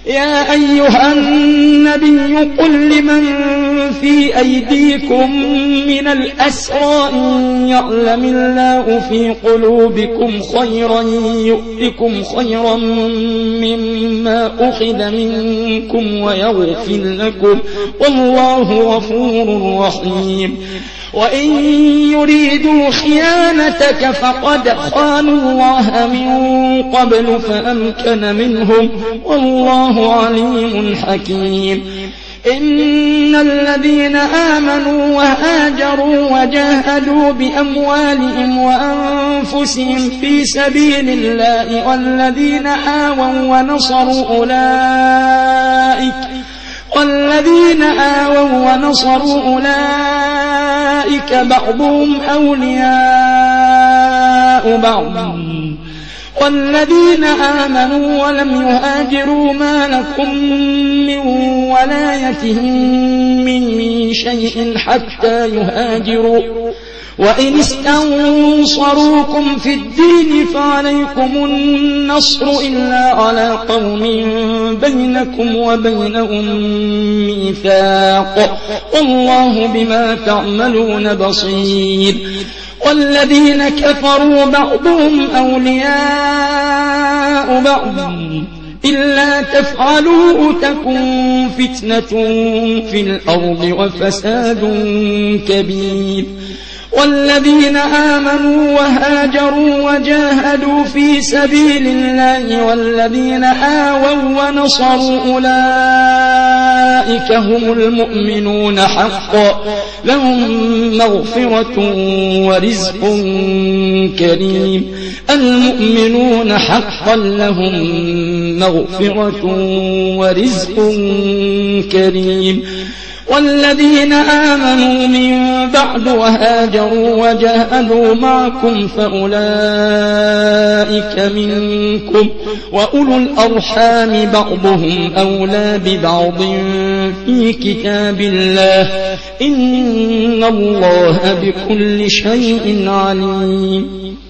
يا أيها النبي قل لمن في أيديكم من الأسرى إن يعلم الله في قلوبكم خيرا يؤتكم خيرا مما أخذ منكم ويغفر لكم والله غفور رحيم وإن يريدوا خيانتك فقد خانوا الله من قبل فأمكن منهم والله عليم حكيم إن الذين آمنوا وهاجروا وجاهدوا بأموالهم وأنفسهم في سبيل الله والذين آووا ونصروا أولئك بعضهم أولياء بعض والذين آمنوا ولم يهاجروا ما لكم من ولايتهم من شيء حتى يهاجروا وإن استنصروكم في الدين فعليكم النصر إلا على قوم بينكم وبينهم ميثاق والله بما تعملون بصير والذين كفروا بعضهم أولياء بعض إلا تفعلوا تكن فتنة في الأرض وفساد كبير والذين آمنوا وهاجروا وجاهدوا في سبيل الله والذين آووا ونصروا أولئك هم المؤمنون حقا لهم مغفرة ورزق كريم المؤمنون حقا لهم مغفرة ورزق كريم والذين آمنوا من بعد وهاجروا وجاهدوا معكم فأولئك منكم وأولو الأرحام بعضهم أولى ببعض في كتاب الله إن الله بكل شيء عليم